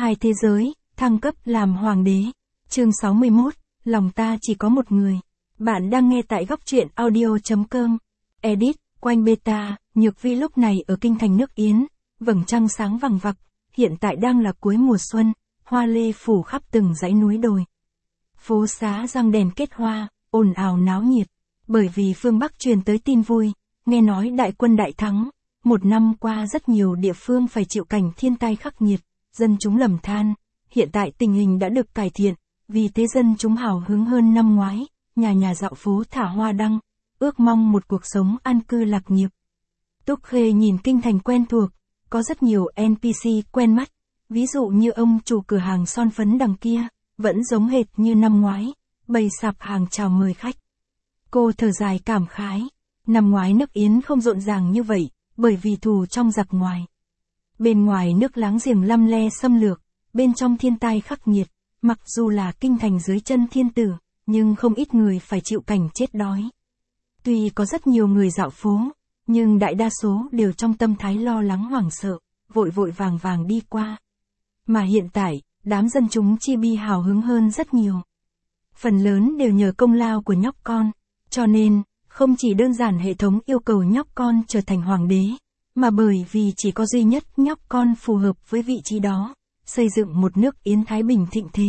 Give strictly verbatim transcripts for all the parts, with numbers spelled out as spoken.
Hai thế giới, thăng cấp làm hoàng đế. Chương sáu mươi mốt, lòng ta chỉ có một người. Bạn đang nghe tại góc truyện audio.com. Edit, quanh beta, Nhược Vi lúc này ở kinh thành nước Yến, vầng trăng sáng vằng vặc, hiện tại đang là cuối mùa xuân, hoa lê phủ khắp từng dãy núi đồi. Phố xá răng đèn kết hoa, ồn ào náo nhiệt, bởi vì phương Bắc truyền tới tin vui, nghe nói đại quân đại thắng, một năm qua rất nhiều địa phương phải chịu cảnh thiên tai khắc nghiệt, dân chúng lầm than, hiện tại tình hình đã được cải thiện, vì thế dân chúng hào hứng hơn năm ngoái, nhà nhà dạo phố thả hoa đăng, ước mong một cuộc sống an cư lạc nghiệp. Túc Khê nhìn kinh thành quen thuộc, có rất nhiều en pê xê quen mắt, ví dụ như ông chủ cửa hàng son phấn đằng kia, vẫn giống hệt như năm ngoái, bày sạp hàng chào mời khách. Cô thở dài cảm khái, năm ngoái nước Yến không rộn ràng như vậy, bởi vì thù trong giặc ngoài. Bên ngoài nước láng giềng lăm le xâm lược, bên trong thiên tai khắc nghiệt, mặc dù là kinh thành dưới chân thiên tử, nhưng không ít người phải chịu cảnh chết đói. Tuy có rất nhiều người dạo phố, nhưng đại đa số đều trong tâm thái lo lắng hoảng sợ, vội vội vàng vàng đi qua. Mà hiện tại, đám dân chúng chi bi hào hứng hơn rất nhiều. Phần lớn đều nhờ công lao của nhóc con, cho nên, không chỉ đơn giản hệ thống yêu cầu nhóc con trở thành hoàng đế, mà bởi vì chỉ có duy nhất nhóc con phù hợp với vị trí đó, xây dựng một nước Yến Thái Bình thịnh thế.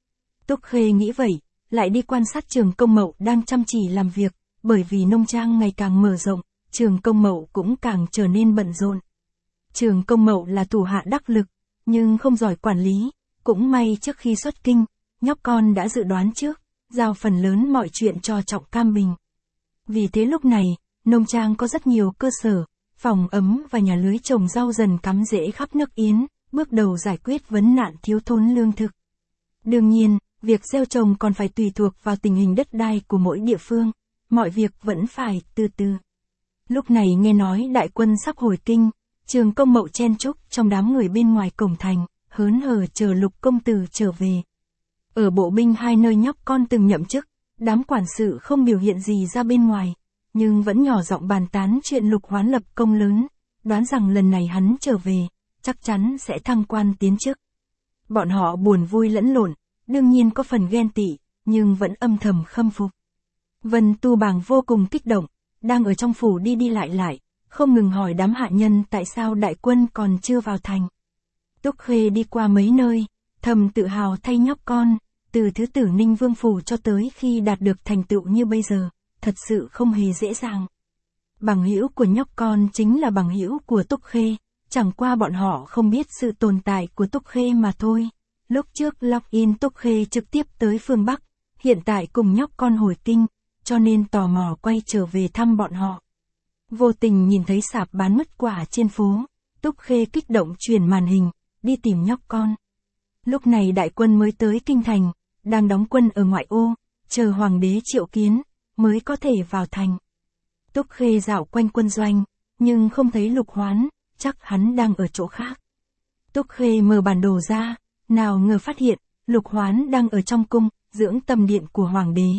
Túc Khê nghĩ vậy, lại đi quan sát Trường Công Mậu đang chăm chỉ làm việc, bởi vì nông trang ngày càng mở rộng, Trường Công Mậu cũng càng trở nên bận rộn. Trường Công Mậu là thủ hạ đắc lực, nhưng không giỏi quản lý, cũng may trước khi xuất kinh, nhóc con đã dự đoán trước, giao phần lớn mọi chuyện cho Trọng Cam Bình. Vì thế lúc này, nông trang có rất nhiều cơ sở, phòng ấm và nhà lưới trồng rau dần cắm rễ khắp nước Yến, bước đầu giải quyết vấn nạn thiếu thốn lương thực. Đương nhiên, việc gieo trồng còn phải tùy thuộc vào tình hình đất đai của mỗi địa phương, mọi việc vẫn phải từ từ. Lúc này nghe nói đại quân sắp hồi kinh, Trường Công Mậu chen chúc trong đám người bên ngoài cổng thành, hớn hở chờ Lục công tử trở về. Ở bộ binh hai nơi nhóc con từng nhậm chức, đám quản sự không biểu hiện gì ra bên ngoài, nhưng vẫn nhỏ giọng bàn tán chuyện Lục Hoán lập công lớn, đoán rằng lần này hắn trở về, chắc chắn sẽ thăng quan tiến chức. Bọn họ buồn vui lẫn lộn, đương nhiên có phần ghen tị, nhưng vẫn âm thầm khâm phục. Vân Tu Bàng vô cùng kích động, đang ở trong phủ đi đi lại lại, không ngừng hỏi đám hạ nhân tại sao đại quân còn chưa vào thành. Túc Khê đi qua mấy nơi, thầm tự hào thay nhóc con, từ thứ Tử Ninh Vương phủ cho tới khi đạt được thành tựu như bây giờ, thật sự không hề dễ dàng. Bằng hữu của nhóc con chính là bằng hữu của Túc Khê, chẳng qua bọn họ không biết sự tồn tại của Túc Khê mà thôi. Lúc trước login Túc Khê trực tiếp tới phương Bắc, hiện tại cùng nhóc con hồi kinh, cho nên tò mò quay trở về thăm bọn họ. Vô tình nhìn thấy sạp bán mứt quả trên phố, Túc Khê kích động chuyển màn hình, đi tìm nhóc con. Lúc này đại quân mới tới kinh thành, đang đóng quân ở ngoại ô, chờ hoàng đế triệu kiến, mới có thể vào thành. Túc Khê dạo quanh quân doanh, nhưng không thấy Lục Hoán, chắc hắn đang ở chỗ khác. Túc Khê mở bản đồ ra, nào ngờ phát hiện, Lục Hoán đang ở trong cung, dưỡng tâm điện của hoàng đế.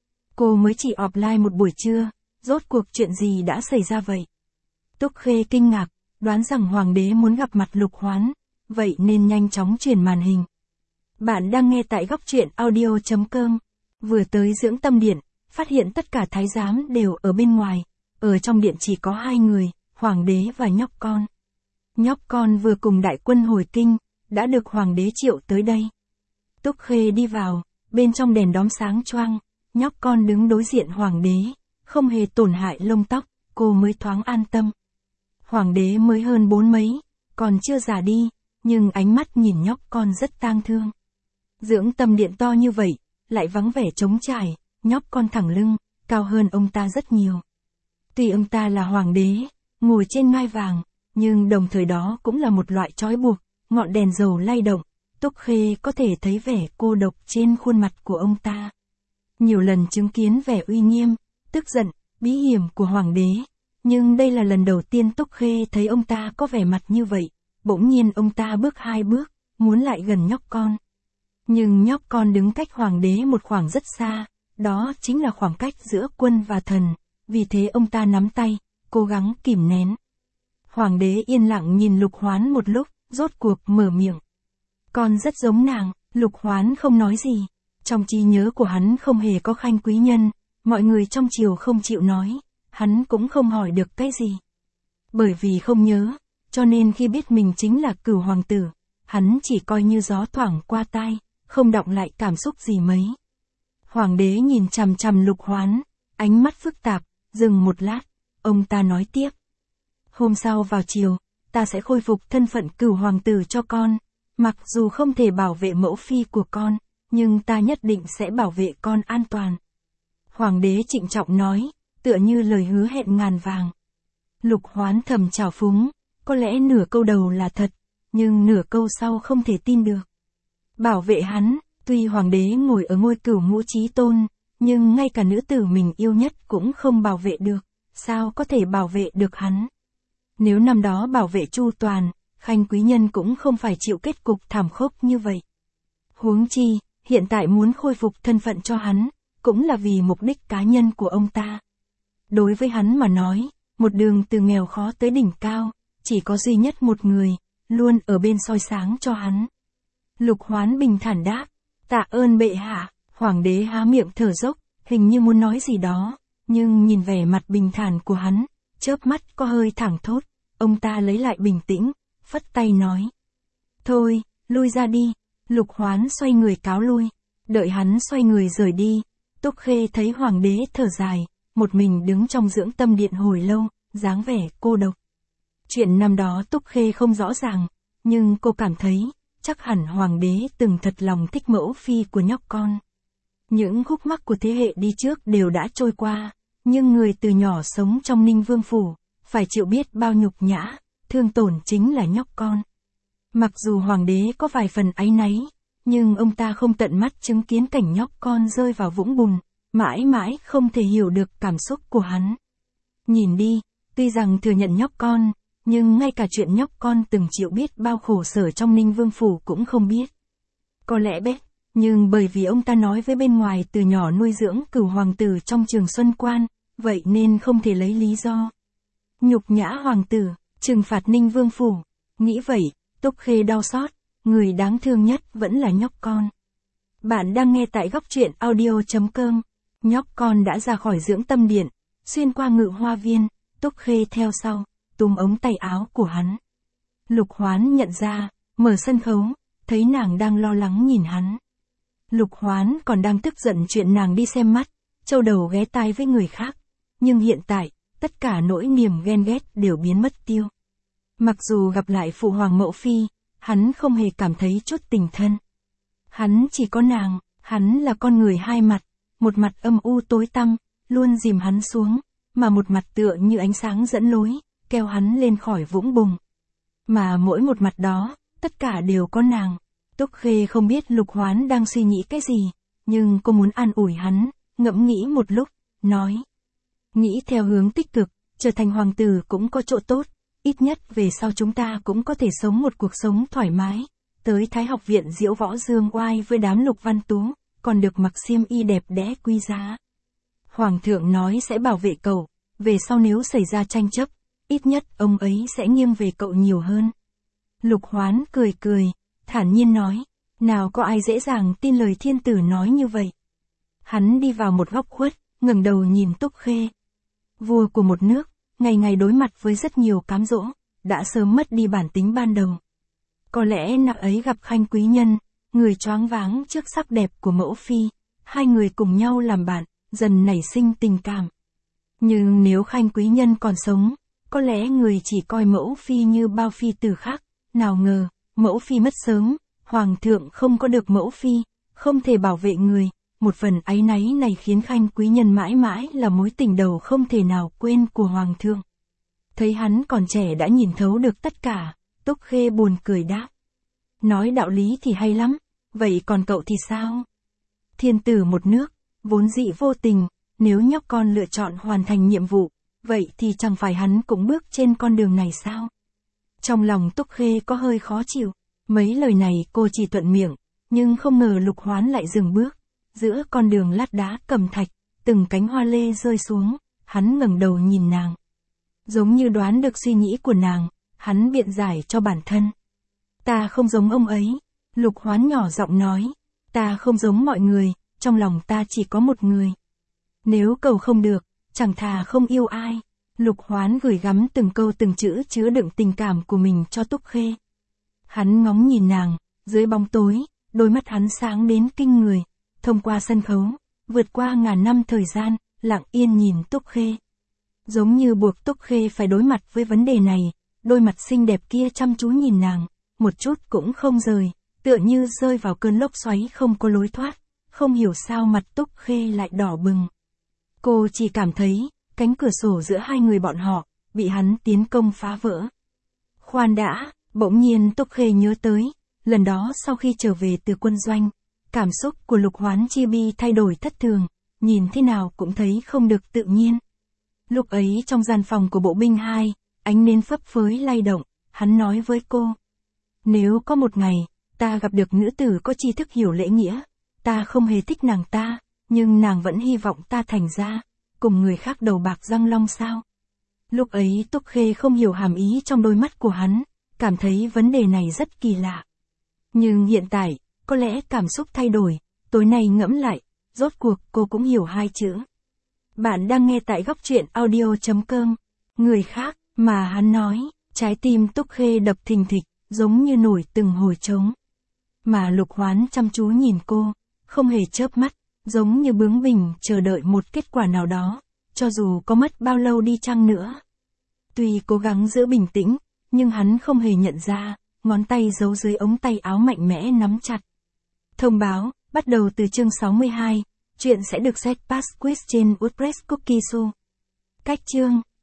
Cô mới chỉ offline một buổi trưa, rốt cuộc chuyện gì đã xảy ra vậy? Túc Khê kinh ngạc, đoán rằng hoàng đế muốn gặp mặt Lục Hoán, vậy nên nhanh chóng chuyển màn hình. Bạn đang nghe tại góc truyện audio.com. Vừa tới dưỡng tâm điện, phát hiện tất cả thái giám đều ở bên ngoài, ở trong điện chỉ có hai người, hoàng đế và nhóc con. Nhóc con vừa cùng đại quân hồi kinh, đã được hoàng đế triệu tới đây. Túc Khê đi vào, bên trong đèn đóm sáng choang, nhóc con đứng đối diện hoàng đế, không hề tổn hại lông tóc, cô mới thoáng an tâm. Hoàng đế mới hơn bốn mấy, còn chưa già đi, nhưng ánh mắt nhìn nhóc con rất tang thương. Dưỡng tâm điện to như vậy, lại vắng vẻ trống trải, nhóc con thẳng lưng, cao hơn ông ta rất nhiều. Tuy ông ta là hoàng đế, ngồi trên ngai vàng, nhưng đồng thời đó cũng là một loại trói buộc, ngọn đèn dầu lay động, Túc Khê có thể thấy vẻ cô độc trên khuôn mặt của ông ta. Nhiều lần chứng kiến vẻ uy nghiêm, tức giận, bí hiểm của hoàng đế, nhưng đây là lần đầu tiên Túc Khê thấy ông ta có vẻ mặt như vậy, bỗng nhiên ông ta bước hai bước, muốn lại gần nhóc con. Nhưng nhóc con đứng cách hoàng đế một khoảng rất xa, đó chính là khoảng cách giữa quân và thần, vì thế ông ta nắm tay, cố gắng kìm nén. Hoàng đế yên lặng nhìn Lục Hoán một lúc, rốt cuộc mở miệng. Con rất giống nàng, Lục Hoán không nói gì. Trong trí nhớ của hắn không hề có Khanh quý nhân, mọi người trong triều không chịu nói, hắn cũng không hỏi được cái gì. Bởi vì không nhớ, cho nên khi biết mình chính là Cửu hoàng tử, hắn chỉ coi như gió thoảng qua tai, không đọng lại cảm xúc gì mấy. Hoàng đế nhìn chằm chằm Lục Hoán, ánh mắt phức tạp, dừng một lát, ông ta nói tiếp. Hôm sau vào chiều, ta sẽ khôi phục thân phận Cửu hoàng tử cho con, mặc dù không thể bảo vệ mẫu phi của con, nhưng ta nhất định sẽ bảo vệ con an toàn. Hoàng đế trịnh trọng nói, tựa như lời hứa hẹn ngàn vàng. Lục Hoán thầm trào phúng, có lẽ nửa câu đầu là thật, nhưng nửa câu sau không thể tin được. Bảo vệ hắn, tuy hoàng đế ngồi ở ngôi cửu ngũ chí tôn, nhưng ngay cả nữ tử mình yêu nhất cũng không bảo vệ được, sao có thể bảo vệ được hắn. Nếu năm đó bảo vệ chu toàn, Khanh quý nhân cũng không phải chịu kết cục thảm khốc như vậy. Huống chi, hiện tại muốn khôi phục thân phận cho hắn, cũng là vì mục đích cá nhân của ông ta. Đối với hắn mà nói, một đường từ nghèo khó tới đỉnh cao, chỉ có duy nhất một người, luôn ở bên soi sáng cho hắn. Lục Hoán bình thản đáp, tạ ơn bệ hạ. Hoàng đế há miệng thở dốc, hình như muốn nói gì đó, nhưng nhìn vẻ mặt bình thản của hắn, chớp mắt có hơi thẳng thốt, ông ta lấy lại bình tĩnh, phất tay nói. Thôi, lui ra đi. Lục Hoán xoay người cáo lui, đợi hắn xoay người rời đi, Túc Khê thấy hoàng đế thở dài, một mình đứng trong dưỡng tâm điện hồi lâu, dáng vẻ cô độc. Chuyện năm đó Túc Khê không rõ ràng, nhưng cô cảm thấy, chắc hẳn hoàng đế từng thật lòng thích mẫu phi của nhóc con. Những khúc mắc của thế hệ đi trước đều đã trôi qua, nhưng người từ nhỏ sống trong Ninh Vương Phủ, phải chịu biết bao nhục nhã, thương tổn chính là nhóc con. Mặc dù hoàng đế có vài phần áy náy, nhưng ông ta không tận mắt chứng kiến cảnh nhóc con rơi vào vũng bùn, mãi mãi không thể hiểu được cảm xúc của hắn. Nhìn đi, tuy rằng thừa nhận nhóc con, nhưng ngay cả chuyện nhóc con từng chịu biết bao khổ sở trong Ninh Vương Phủ cũng không biết. Có lẽ biết, nhưng bởi vì ông ta nói với bên ngoài từ nhỏ nuôi dưỡng Cửu hoàng tử trong Trường Xuân Quan, vậy nên không thể lấy lý do. Nhục nhã hoàng tử, trừng phạt Ninh Vương Phủ, nghĩ vậy, Túc Khê đau xót, người đáng thương nhất vẫn là nhóc con. Bạn đang nghe tại góc truyện audio chấm com. Nhóc con đã ra khỏi dưỡng tâm điện, xuyên qua Ngự Hoa Viên, Túc Khê theo sau, túm ống tay áo của hắn. Lục Hoán nhận ra, mở sân khấu, thấy nàng đang lo lắng nhìn hắn. Lục Hoán còn đang tức giận chuyện nàng đi xem mắt, châu đầu ghé tai với người khác. Nhưng hiện tại, tất cả nỗi niềm ghen ghét đều biến mất tiêu. Mặc dù gặp lại phụ hoàng mẫu phi, hắn không hề cảm thấy chút tình thân. Hắn chỉ có nàng, hắn là con người hai mặt, một mặt âm u tối tăm, luôn dìm hắn xuống, mà một mặt tựa như ánh sáng dẫn lối, kéo hắn lên khỏi vũng bùn. Mà mỗi một mặt đó, tất cả đều có nàng. Túc Khê không biết Lục Hoán đang suy nghĩ cái gì, nhưng cô muốn an ủi hắn, ngẫm nghĩ một lúc, nói. Nghĩ theo hướng tích cực, trở thành hoàng tử cũng có chỗ tốt, ít nhất về sau chúng ta cũng có thể sống một cuộc sống thoải mái. Tới Thái học viện diễu võ dương oai với đám Lục Văn Tú, còn được mặc xiêm y đẹp đẽ quý giá. Hoàng thượng nói sẽ bảo vệ cậu, về sau nếu xảy ra tranh chấp, ít nhất ông ấy sẽ nghiêng về cậu nhiều hơn. Lục Hoán cười cười, thản nhiên nói, nào có ai dễ dàng tin lời thiên tử nói như vậy. Hắn đi vào một góc khuất, ngẩng đầu nhìn Túc Khê. Vua của một nước, ngày ngày đối mặt với rất nhiều cám dỗ, đã sớm mất đi bản tính ban đầu. Có lẽ nàng ấy gặp Khanh quý nhân, người choáng váng trước sắc đẹp của mẫu phi, hai người cùng nhau làm bạn, dần nảy sinh tình cảm. Nhưng nếu Khanh quý nhân còn sống, có lẽ người chỉ coi mẫu phi như bao phi tử khác, nào ngờ, mẫu phi mất sớm, hoàng thượng không có được mẫu phi, không thể bảo vệ người, một phần áy náy này khiến Khanh quý nhân mãi mãi là mối tình đầu không thể nào quên của hoàng thượng. Thấy hắn còn trẻ đã nhìn thấu được tất cả, Túc Khê buồn cười đáp. Nói đạo lý thì hay lắm, vậy còn cậu thì sao? Thiên tử một nước, vốn dị vô tình, nếu nhóc con lựa chọn hoàn thành nhiệm vụ, vậy thì chẳng phải hắn cũng bước trên con đường này sao? Trong lòng Túc Khê có hơi khó chịu, mấy lời này cô chỉ thuận miệng, nhưng không ngờ Lục Hoán lại dừng bước. Giữa con đường lát đá cẩm thạch, từng cánh hoa lê rơi xuống, hắn ngẩng đầu nhìn nàng. Giống như đoán được suy nghĩ của nàng, hắn biện giải cho bản thân. Ta không giống ông ấy, Lục Hoán nhỏ giọng nói, ta không giống mọi người, trong lòng ta chỉ có một người. Nếu cầu không được, chẳng thà không yêu ai. Lục Hoán gửi gắm từng câu từng chữ chứa đựng tình cảm của mình cho Túc Khê. Hắn ngóng nhìn nàng, dưới bóng tối, đôi mắt hắn sáng đến kinh người, thông qua sân khấu, vượt qua ngàn năm thời gian, lặng yên nhìn Túc Khê. Giống như buộc Túc Khê phải đối mặt với vấn đề này, đôi mặt xinh đẹp kia chăm chú nhìn nàng, một chút cũng không rời, tựa như rơi vào cơn lốc xoáy không có lối thoát, không hiểu sao mặt Túc Khê lại đỏ bừng. Cô chỉ cảm thấy, cánh cửa sổ giữa hai người bọn họ, bị hắn tiến công phá vỡ. Khoan đã, bỗng nhiên Túc Khê nhớ tới, lần đó sau khi trở về từ quân doanh, cảm xúc của Lục Hoán Chi Bi thay đổi thất thường, nhìn thế nào cũng thấy không được tự nhiên. Lúc ấy trong gian phòng của bộ binh hai, ánh nến phấp phới lay động, hắn nói với cô. Nếu có một ngày, ta gặp được nữ tử có tri thức hiểu lễ nghĩa, ta không hề thích nàng ta, nhưng nàng vẫn hy vọng ta thành ra, cùng người khác đầu bạc răng long sao. Lúc ấy Túc Khê không hiểu hàm ý trong đôi mắt của hắn, cảm thấy vấn đề này rất kỳ lạ. Nhưng hiện tại, có lẽ cảm xúc thay đổi, tối nay ngẫm lại, rốt cuộc cô cũng hiểu hai chữ. Bạn đang nghe tại góc truyện audio chấm com. Người khác, mà hắn nói, trái tim Túc Khê đập thình thịch, giống như nổi từng hồi trống. Mà Lục Hoán chăm chú nhìn cô, không hề chớp mắt, giống như bướng bỉnh chờ đợi một kết quả nào đó, cho dù có mất bao lâu đi chăng nữa. Tuy cố gắng giữ bình tĩnh, nhưng hắn không hề nhận ra, ngón tay giấu dưới ống tay áo mạnh mẽ nắm chặt. Thông báo, bắt đầu từ chương sáu mươi hai, chuyện sẽ được set pass quiz trên WordPress Cookie Show. Cách chương